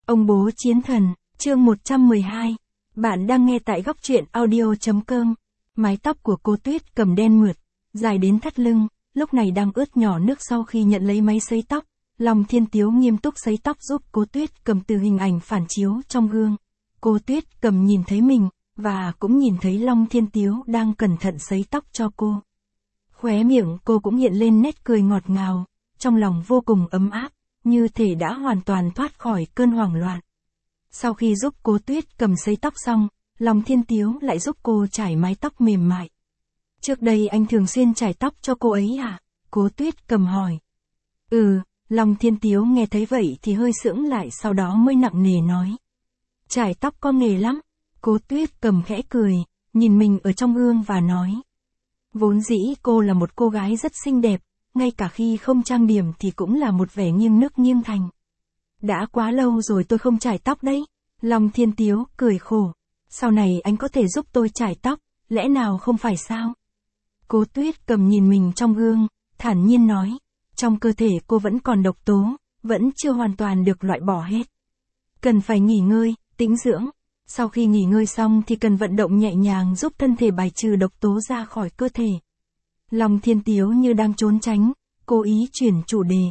Ông bố chiến thần, chương 112. Bạn đang nghe tại góc truyện audio.com. Mái tóc của cô Tuyết Cầm đen mượt, dài đến thắt lưng, lúc này đang ướt nhỏ nước sau khi nhận lấy máy sấy tóc. Long Thiên Tiếu nghiêm túc sấy tóc giúp cô Tuyết Cầm từ hình ảnh phản chiếu trong gương. Cô Tuyết Cầm nhìn thấy mình, và cũng nhìn thấy Long Thiên Tiếu đang cẩn thận sấy tóc cho cô. Khóe miệng cô cũng hiện lên nét cười ngọt ngào, trong lòng vô cùng ấm áp, như thể đã hoàn toàn thoát khỏi cơn hoảng loạn. Sau khi giúp cô Tuyết Cầm sấy tóc xong, Long Thiên Tiếu lại giúp cô chải mái tóc mềm mại. Trước đây anh thường xuyên chải tóc cho cô ấy à? Cô Tuyết Cầm hỏi. Long Thiên Tiếu nghe thấy vậy thì hơi sững lại, sau đó mới nặng nề nói. Chải tóc có nghề lắm. Cô Tuyết Cầm khẽ cười, nhìn mình ở trong gương và nói. Vốn dĩ cô là một cô gái rất xinh đẹp, ngay cả khi không trang điểm thì cũng là một vẻ nghiêng nước nghiêng thành. Đã quá lâu rồi tôi không chải tóc đấy. Long Thiên Tiếu cười khổ. Sau này anh có thể giúp tôi chải tóc, lẽ nào không phải sao? Cô Tuyết Cầm nhìn mình trong gương, thản nhiên nói. Trong cơ thể cô vẫn còn độc tố, vẫn chưa hoàn toàn được loại bỏ hết. Cần phải nghỉ ngơi, tĩnh dưỡng. Sau khi nghỉ ngơi xong thì cần vận động nhẹ nhàng giúp thân thể bài trừ độc tố ra khỏi cơ thể. Long Thiên Tiếu như đang trốn tránh, cố ý chuyển chủ đề.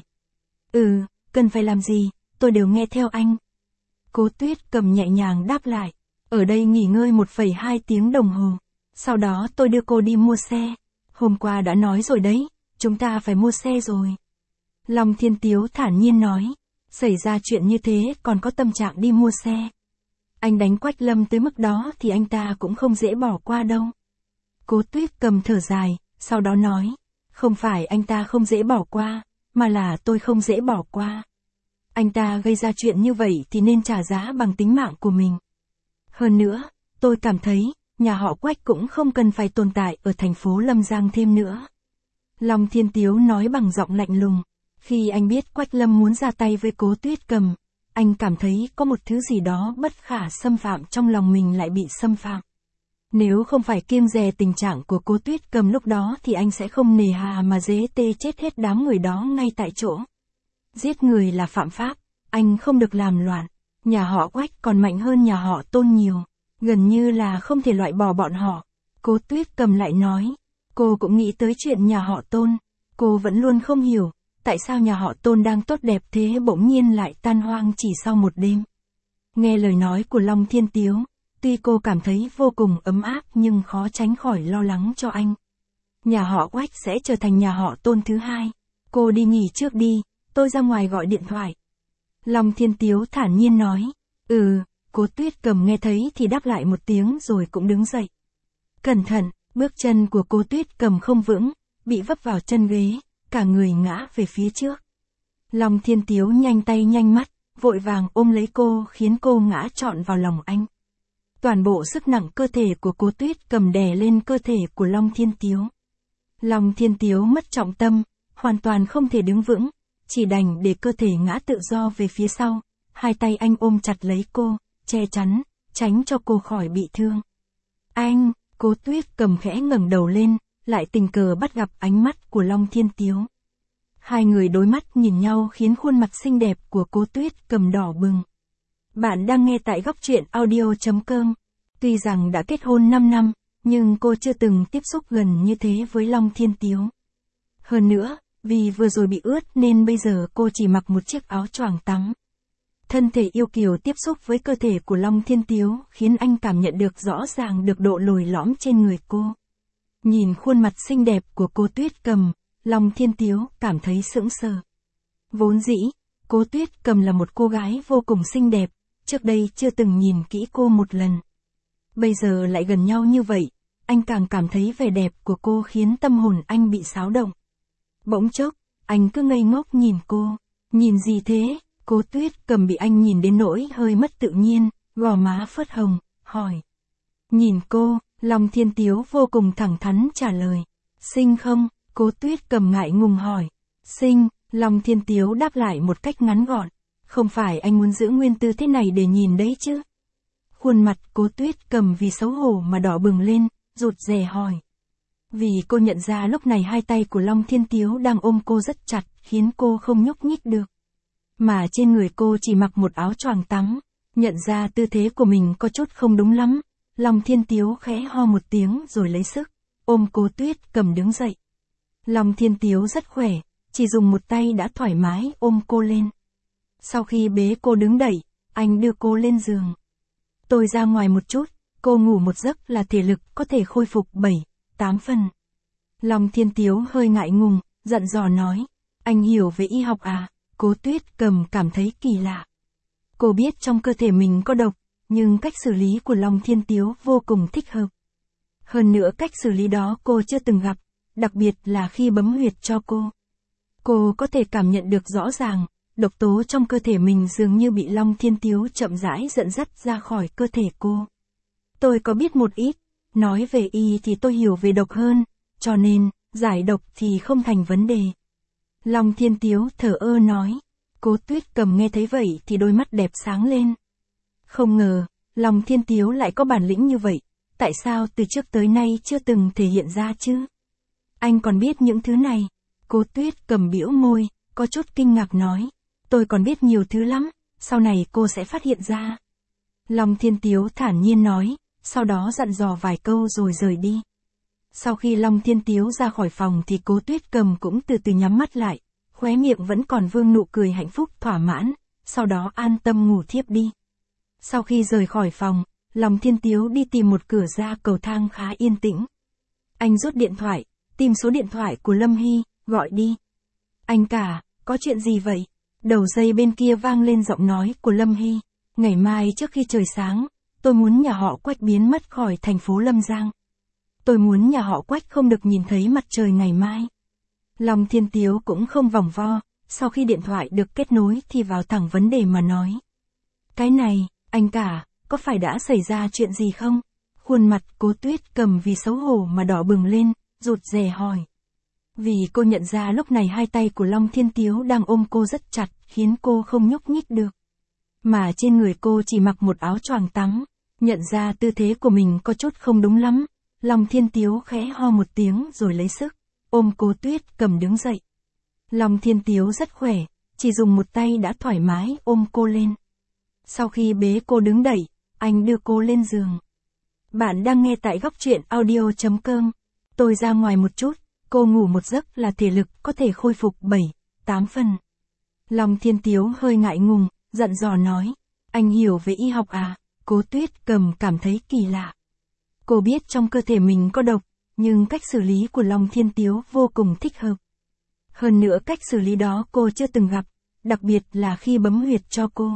Cần phải làm gì, tôi đều nghe theo anh. Cô Tuyết Cầm nhẹ nhàng đáp lại. Ở đây nghỉ ngơi 1,2 tiếng đồng hồ. Sau đó tôi đưa cô đi mua xe. Hôm qua đã nói rồi đấy, chúng ta phải mua xe rồi. Long Thiên Tiếu thản nhiên nói. Xảy ra chuyện như thế còn có tâm trạng đi mua xe. Anh đánh Quách Lâm tới mức đó thì anh ta cũng không dễ bỏ qua đâu. Cô Tuyết Cầm thở dài, sau đó nói. Không phải anh ta không dễ bỏ qua, mà là tôi không dễ bỏ qua. Anh ta gây ra chuyện như vậy thì nên trả giá bằng tính mạng của mình. Hơn nữa, tôi cảm thấy, nhà họ Quách cũng không cần phải tồn tại ở thành phố Lâm Giang thêm nữa. Long Thiên Tiếu nói bằng giọng lạnh lùng. Khi anh biết Quách Lâm muốn ra tay với cô Tuyết Cầm, anh cảm thấy có một thứ gì đó bất khả xâm phạm trong lòng mình lại bị xâm phạm. Nếu không phải kiêng dè tình trạng của cô Tuyết Cầm lúc đó thì anh sẽ không nề hà mà dế tê chết hết đám người đó ngay tại chỗ. Giết người là phạm pháp, anh không được làm loạn. Nhà họ Quách còn mạnh hơn nhà họ Tôn nhiều, gần như là không thể loại bỏ bọn họ. Cô Tuyết Cầm lại nói, cô cũng nghĩ tới chuyện nhà họ Tôn, cô vẫn luôn không hiểu, tại sao nhà họ Tôn đang tốt đẹp thế bỗng nhiên lại tan hoang chỉ sau một đêm. Nghe lời nói của Long Thiên Tiếu, tuy cô cảm thấy vô cùng ấm áp nhưng khó tránh khỏi lo lắng cho anh. Nhà họ Quách sẽ trở thành nhà họ Tôn thứ hai. Cô đi nghỉ trước đi, tôi ra ngoài gọi điện thoại. Long Thiên Tiếu thản nhiên nói. Cô Tuyết Cầm nghe thấy thì đáp lại một tiếng rồi cũng đứng dậy. Cẩn thận, bước chân của cô Tuyết Cầm không vững, bị vấp vào chân ghế, cả người ngã về phía trước. Long Thiên Tiếu nhanh tay nhanh mắt, vội vàng ôm lấy cô khiến cô ngã trọn vào lòng anh. Toàn bộ sức nặng cơ thể của cô Tuyết Cầm đè lên cơ thể của Long Thiên Tiếu. Long Thiên Tiếu mất trọng tâm, hoàn toàn không thể đứng vững, chỉ đành để cơ thể ngã tự do về phía sau. Hai tay anh ôm chặt lấy cô, che chắn, tránh cho cô khỏi bị thương. Anh, cô Tuyết Cầm khẽ ngẩng đầu lên, lại tình cờ bắt gặp ánh mắt của Long Thiên Tiếu. Hai người đối mắt nhìn nhau khiến khuôn mặt xinh đẹp của cô Tuyết Cầm đỏ bừng. Bạn đang nghe tại góc truyện audio.com. Tuy rằng đã kết hôn 5 năm, nhưng cô chưa từng tiếp xúc gần như thế với Long Thiên Tiếu. Hơn nữa, vì vừa rồi bị ướt nên bây giờ cô chỉ mặc một chiếc áo choàng tắm. Thân thể yêu kiều tiếp xúc với cơ thể của Long Thiên Tiếu khiến anh cảm nhận được rõ ràng được độ lồi lõm trên người cô. Nhìn khuôn mặt xinh đẹp của cô Tuyết Cầm, Long Thiên Tiếu cảm thấy sững sờ. Vốn dĩ, cô Tuyết Cầm là một cô gái vô cùng xinh đẹp, trước đây chưa từng nhìn kỹ cô một lần. Bây giờ lại gần nhau như vậy, anh càng cảm thấy vẻ đẹp của cô khiến tâm hồn anh bị xáo động. Bỗng chốc, anh cứ ngây ngốc nhìn cô. Nhìn gì thế? Cô Tuyết Cầm bị anh nhìn đến nỗi hơi mất tự nhiên, gò má phớt hồng, hỏi. Nhìn cô, Long Thiên Tiếu vô cùng thẳng thắn trả lời. Xinh không? Cô Tuyết Cầm ngại ngùng hỏi. Xinh, Long Thiên Tiếu đáp lại một cách ngắn gọn. Không phải anh muốn giữ nguyên tư thế này để nhìn đấy chứ? Khuôn mặt cô Tuyết Cầm vì xấu hổ mà đỏ bừng lên, rụt rè hỏi. Vì cô nhận ra lúc này hai tay của Long Thiên Tiếu đang ôm cô rất chặt, khiến cô không nhúc nhích được. mà trên người cô chỉ mặc một áo choàng tắm. Nhận ra tư thế của mình có chút không đúng lắm, Long Thiên Tiếu khẽ ho một tiếng rồi lấy sức, ôm Cố Tuyết Cầm đứng dậy. Long Thiên Tiếu rất khỏe, chỉ dùng một tay đã thoải mái ôm cô lên. Sau khi bế cô đứng dậy, anh đưa cô lên giường. Tôi ra ngoài một chút, cô ngủ một giấc là thể lực có thể khôi phục 7-8 phần. Long Thiên Tiếu hơi ngại ngùng, dặn dò nói, anh hiểu về y học à? Cố Tuyết Cầm cảm thấy kỳ lạ. Cô biết trong cơ thể mình có độc, nhưng cách xử lý của Long Thiên Tiếu vô cùng thích hợp. Hơn nữa cách xử lý đó cô chưa từng gặp, đặc biệt là khi bấm huyệt cho cô. Cô có thể cảm nhận được rõ ràng, độc tố trong cơ thể mình dường như bị Long Thiên Tiếu chậm rãi dẫn dắt ra khỏi cơ thể cô. Tôi có biết một ít, nói về y thì tôi hiểu về độc hơn, cho nên, giải độc thì không thành vấn đề. Long Thiên Tiếu thở ơ nói. Cố Tuyết Cầm nghe thấy vậy thì đôi mắt đẹp sáng lên. Không ngờ, Long Thiên Tiếu lại có bản lĩnh như vậy, tại sao từ trước tới nay chưa từng thể hiện ra chứ? Anh còn biết những thứ này. Cố Tuyết Cầm bĩu môi, có chút kinh ngạc nói. Tôi còn biết nhiều thứ lắm, sau này cô sẽ phát hiện ra. Long Thiên Tiếu thản nhiên nói, sau đó dặn dò vài câu rồi rời đi. Sau khi Long Thiên Tiếu ra khỏi phòng thì Cố Tuyết Cầm cũng từ từ nhắm mắt lại, khóe miệng vẫn còn vương nụ cười hạnh phúc thỏa mãn, sau đó an tâm ngủ thiếp đi. Sau khi rời khỏi phòng, Long Thiên Tiếu đi tìm một cửa ra cầu thang khá yên tĩnh. Anh rút điện thoại, tìm số điện thoại của Lâm Hy, gọi đi. Anh cả, có chuyện gì vậy? Đầu dây bên kia vang lên giọng nói của Lâm Hy. Ngày mai trước khi trời sáng, tôi muốn nhà họ Quách biến mất khỏi thành phố Lâm Giang. Tôi muốn nhà họ Quách không được nhìn thấy mặt trời ngày mai. Long Thiên Tiếu cũng không vòng vo, sau khi điện thoại được kết nối thì vào thẳng vấn đề mà nói. Cái này, anh cả, có phải đã xảy ra chuyện gì không? Khuôn mặt Cố Tuyết Cầm vì xấu hổ mà đỏ bừng lên, rụt rè hỏi. Vì cô nhận ra lúc này hai tay của Long Thiên Tiếu đang ôm cô rất chặt, khiến cô không nhúc nhích được. Mà trên người cô chỉ mặc một áo choàng tắm, nhận ra tư thế của mình có chút không đúng lắm, Long Thiên Tiếu khẽ ho một tiếng rồi lấy sức, ôm Cố Tuyết Cầm đứng dậy. Long Thiên Tiếu rất khỏe, chỉ dùng một tay đã thoải mái ôm cô lên. Sau khi bế cô đứng dậy, anh đưa cô lên giường. Bạn đang nghe tại góc truyện audio.com. Tôi ra ngoài một chút, cô ngủ một giấc là thể lực có thể khôi phục 7-8 phần. Long Thiên Tiếu hơi ngại ngùng, dặn dò nói, anh hiểu về y học à? Cố Tuyết Cầm cảm thấy kỳ lạ. Cô biết trong cơ thể mình có độc, nhưng cách xử lý của Long Thiên Tiếu vô cùng thích hợp. Hơn nữa cách xử lý đó cô chưa từng gặp, đặc biệt là khi bấm huyệt cho cô.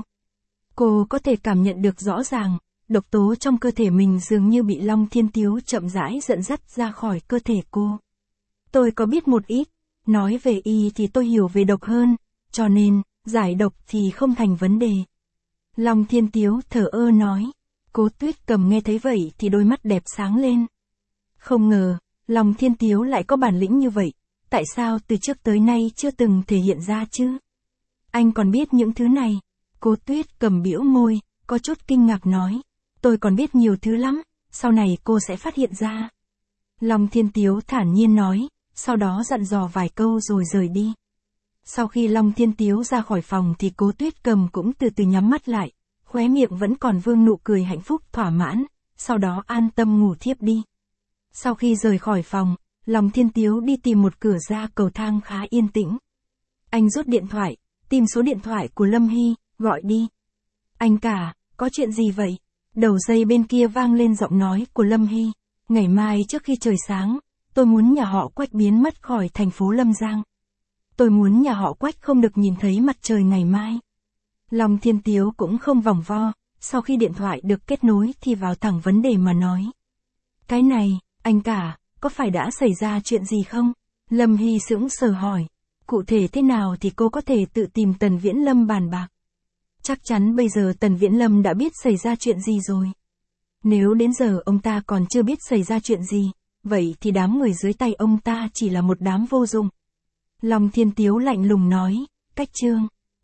Cô có thể cảm nhận được rõ ràng, độc tố trong cơ thể mình dường như bị Long Thiên Tiếu chậm rãi dẫn dắt ra khỏi cơ thể cô. Tôi có biết một ít, nói về y thì tôi hiểu về độc hơn, cho nên, giải độc thì không thành vấn đề. Long Thiên Tiếu thở ơ nói. Cố Tuyết Cầm nghe thấy vậy thì đôi mắt đẹp sáng lên. Không ngờ, Long Thiên Tiếu lại có bản lĩnh như vậy, tại sao từ trước tới nay chưa từng thể hiện ra chứ? Anh còn biết những thứ này. Cố Tuyết Cầm bĩu môi, có chút kinh ngạc nói. Tôi còn biết nhiều thứ lắm, sau này cô sẽ phát hiện ra. Long Thiên Tiếu thản nhiên nói, sau đó dặn dò vài câu rồi rời đi. Sau khi Long Thiên Tiếu ra khỏi phòng thì Cố Tuyết Cầm cũng từ từ nhắm mắt lại, khóe miệng vẫn còn vương nụ cười hạnh phúc thỏa mãn, sau đó an tâm ngủ thiếp đi. Sau khi rời khỏi phòng, Long Thiên Tiếu đi tìm một cửa ra cầu thang khá yên tĩnh. Anh rút điện thoại, tìm số điện thoại của Lâm Hy, gọi đi. Anh cả, có chuyện gì vậy? Đầu dây bên kia vang lên giọng nói của Lâm Hy. Ngày mai trước khi trời sáng, tôi muốn nhà họ Quách biến mất khỏi thành phố Lâm Giang. Tôi muốn nhà họ Quách không được nhìn thấy mặt trời ngày mai. Long Thiên Tiếu cũng không vòng vo, sau khi điện thoại được kết nối thì vào thẳng vấn đề mà nói. Cái này, anh cả, có phải đã xảy ra chuyện gì không? Lâm Hy sững sờ hỏi. Cụ thể thế nào thì cô có thể tự tìm Tần Viễn Lâm bàn bạc. Chắc chắn bây giờ Tần Viễn Lâm đã biết xảy ra chuyện gì rồi. Nếu đến giờ ông ta còn chưa biết xảy ra chuyện gì, vậy thì đám người dưới tay ông ta chỉ là một đám vô dụng. Long Thiên Tiếu lạnh lùng nói, cách chương.